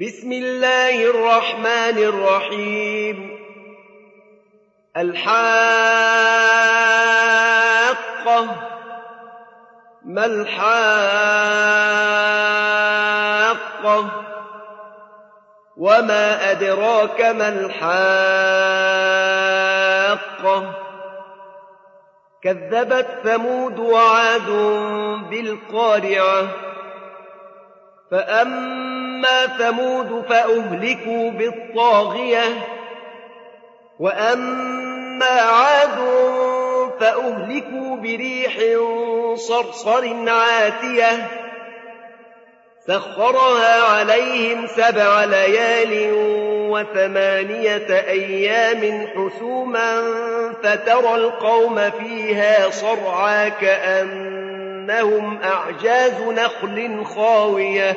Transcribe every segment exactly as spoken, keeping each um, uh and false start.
بسم الله الرحمن الرحيم الحاقة ما الحاقة وما أدراك ما الحاقة كذبت ثمود وعاد بالقارعة فأما ثمود فأهلكوا بالطاغية وأما عاد فأهلكوا بريح صرصر عاتية سخرها عليهم سبع ليال وثمانية أيام حسوما فترى القوم فيها صرعا كأنهم أعجاز نخل خاوية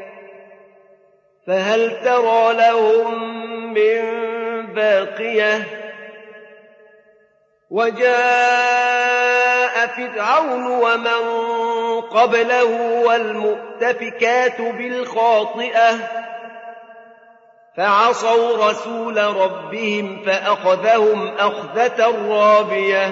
فهل ترى لهم من باقية وجاء فرعون ومن قبله والمؤتفكات بالخاطئة فعصوا رسول ربهم فأخذهم أخذة رابية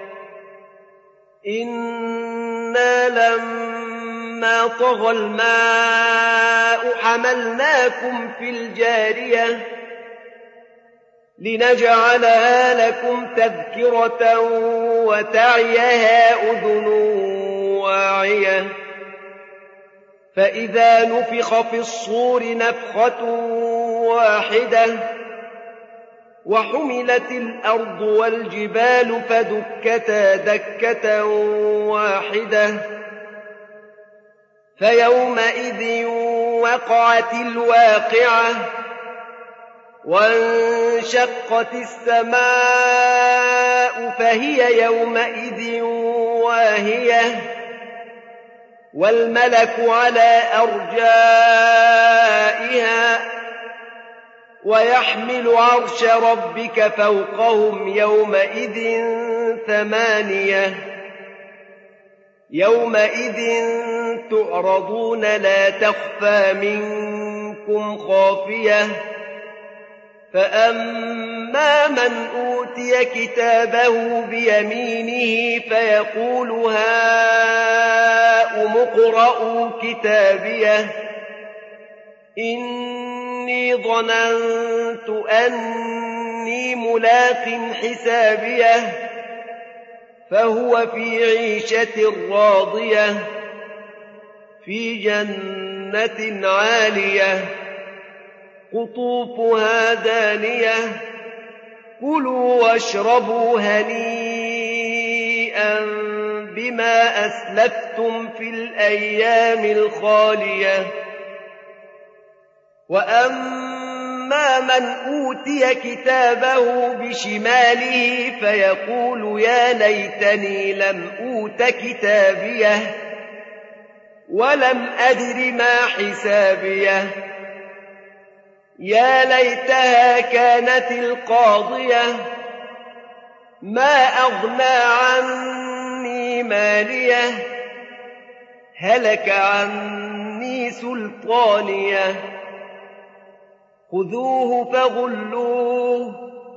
إنا لما طغى الماء حملناكم في الجارية لنجعلها لكم تذكرة وتعيها أذن واعية فإذا نفخ في الصور نفخة واحدة وحملت الأرض والجبال فدكتا دكة واحدة فيومئذ وقعت الواقعة وانشقت السماء فهي يومئذ واهية والملك على أرجائها ويحمل عرش ربك فوقهم يومئذ ثمانية يومئذ تعرضون لا تخفى منكم خافية فأما من أوتي كتابه بيمينه فيقول هاؤم اقرءوا كتابيه إني ظننت أني ملاق حسابيه فهو في عيشة راضية في جنة عالية قطوفها دانية كلوا واشربوا هنيئا بما أسلفتم في الأيام الخالية وأما من أوتي كتابه بشماله فيقول يا ليتني لم أوت كتابيه ولم أدر ما حسابيه يا ليتها كانت القاضية ما أغنى عني ماليه هلك عني سلطانيه خذوه فغلوه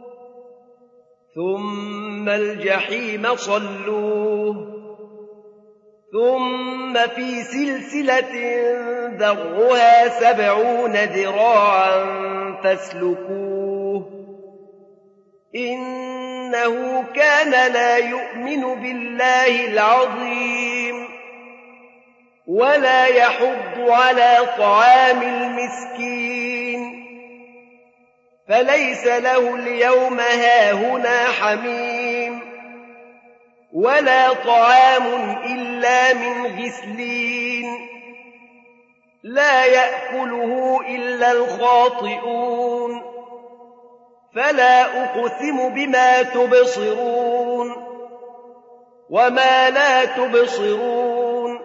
ثم الجحيم صلوه ثم في سلسلة ذرعها سبعون ذراعا فاسلكوه إنه كان لا يؤمن بالله العظيم ولا يحض على طعام المسكين فليس له اليوم هاهنا حميم ولا طعام إلا من غسلين لا يأكله إلا الخاطئون فلا أقسم بما تبصرون وما لا تبصرون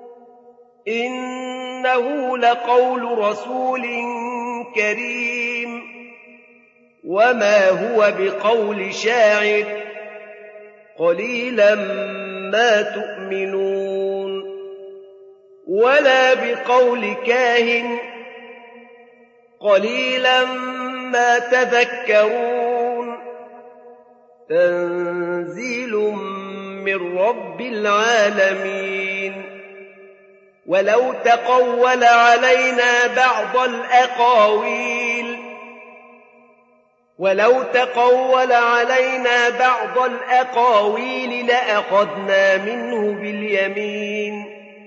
إنه لقول رسول كريم وما هو بقول شاعر قليلا ما تؤمنون ولا بقول كاهن قليلا ما تذكرون تنزيل من رب العالمين ولو تقول علينا بعض الأقاويل ولو تقول علينا بعض الأقاويل لأخذنا منه باليمين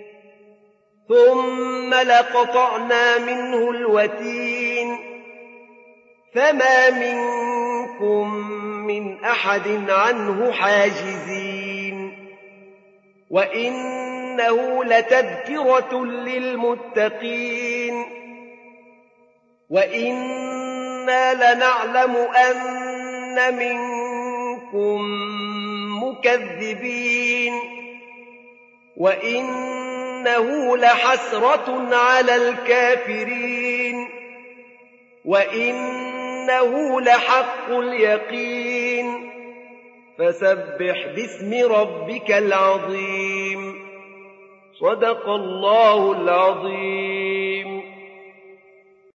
ثم لقطعنا منه الوتين فما منكم من أحد عنه حاجزين وإنه لتذكرة للمتقين وإنا لنعلم أن منكم مكذبين وإنه لحسرة على الكافرين وإنه لحق اليقين فسبح باسم ربك العظيم صدق الله العظيم.